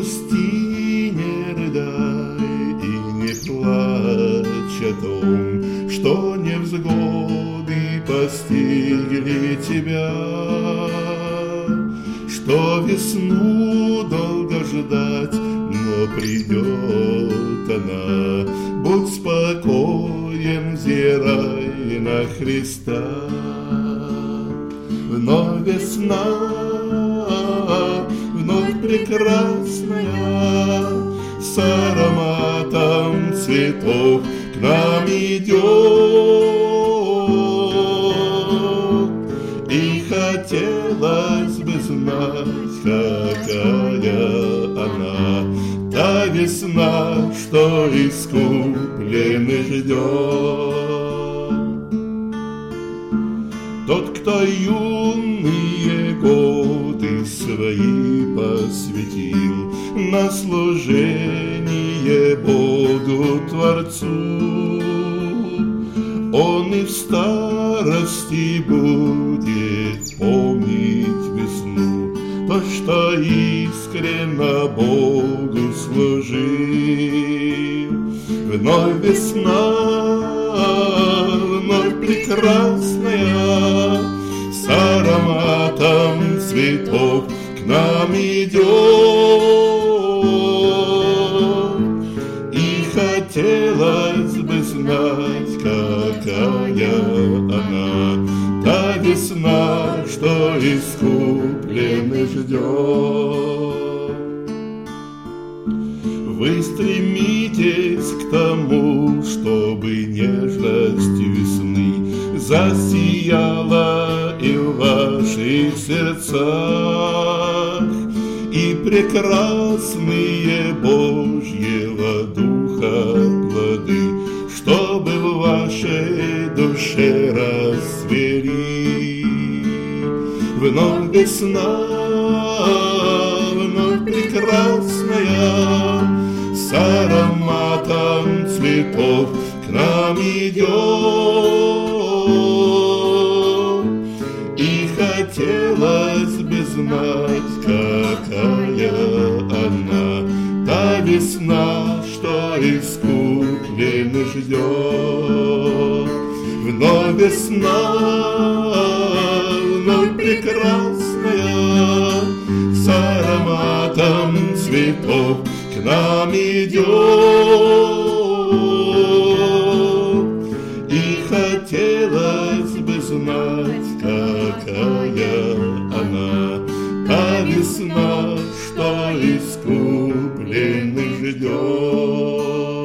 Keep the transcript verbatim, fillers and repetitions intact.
грусти, не рыдай и не плачь о том, что невзгоды постигли тебя, что весну долго ждать, но придет она. Будь спокоен, взирай на Христа. Вновь весна, вновь прекрасная, с ароматом цветов к нам идет. И хотелось бы знать, какая она, та весна, что искупленный ждет. Тот, кто юные годы свои посвятил на служение Богу Творцу, он и в старости будет помнить весну, то, что искренно Богу служил. Вновь весна, вновь прекрасная, с ароматом цветов к нам идет. И хотелось бы знать, какая она, та весна, что искупленный ждет. Вы стремитесь к тому, чтобы нежность весны засияла и в ваших сердцах, и прекрасные Божьего Духа плоды, чтобы в вашей душе расцвели. Вновь весна, вновь прекрасная, с ароматом цветов к нам идет. И хотелось бы знать, какая она, та весна, что искупленный ждет. Вновь весна, вновь прекрасная, с ароматом цветов к нам идет. И хотелось бы знать, какая она, та весна, что искупленный ждет.